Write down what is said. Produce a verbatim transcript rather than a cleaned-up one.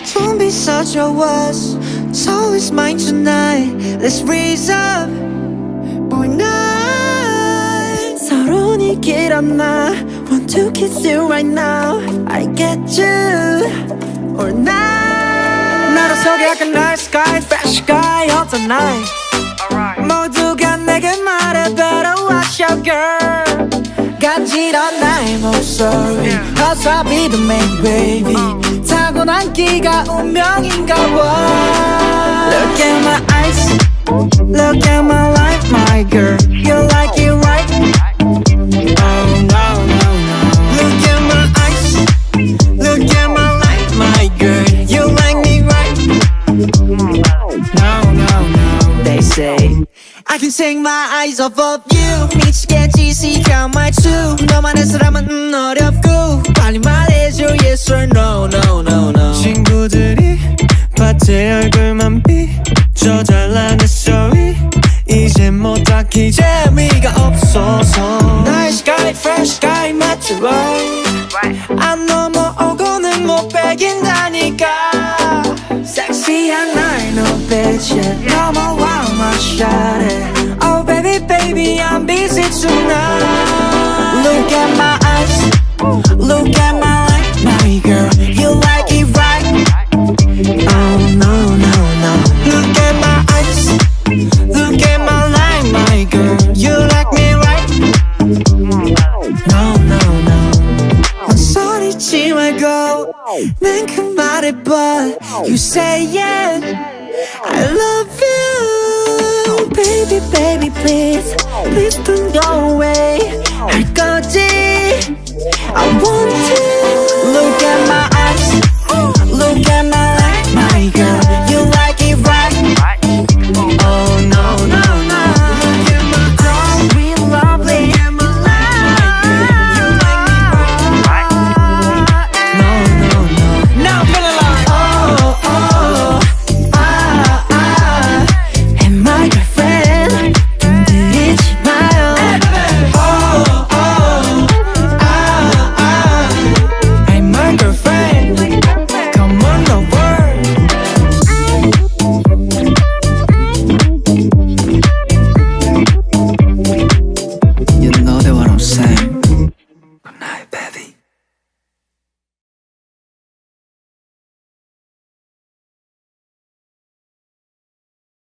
Don't be such a wuss. It's always mine tonight. Let's raise up boy night. 서론이 길었나? Want to kiss you right now. I get you or not. 나로 속에 약간 nice guy, fresh guy 어떤 night. 모두가 내게 말해 better watch out girl. 간지러운 나의 목소리 Cause I'll be the main baby 타고난 끼가 운명인가 봐. Look at my eyes, look at my life, my girl. You like it right? Oh no, no, no. Look at my eyes, look at my life, my girl. You like me right? No, no, no. They say I can take my eyes off of you. 미치겠지 지겨 말투. 너만의 사람은 음 어렵고 빨리 말해줘 yes or no, no, no, no. 친구들이 밭에 얼굴만 비춰 잘난 내 story. 이제 뭐 딱히 재미가 없어서 Nice guy, fresh guy 맞지 right? 안 넘어오고는 못 배긴다니까. 섹시한 날 눈빛에 넘어와 my shawty. Oh baby baby I'm busy tonight. Look at my eyes, look at my life, my girl. You like it right? Oh no no no. Look at my eyes, look at my life, my girl. You like me right? No no no. 소리치 말고 난 그 말해 but you say it. I love you baby baby please please don't go away 할 거지 I want to. Look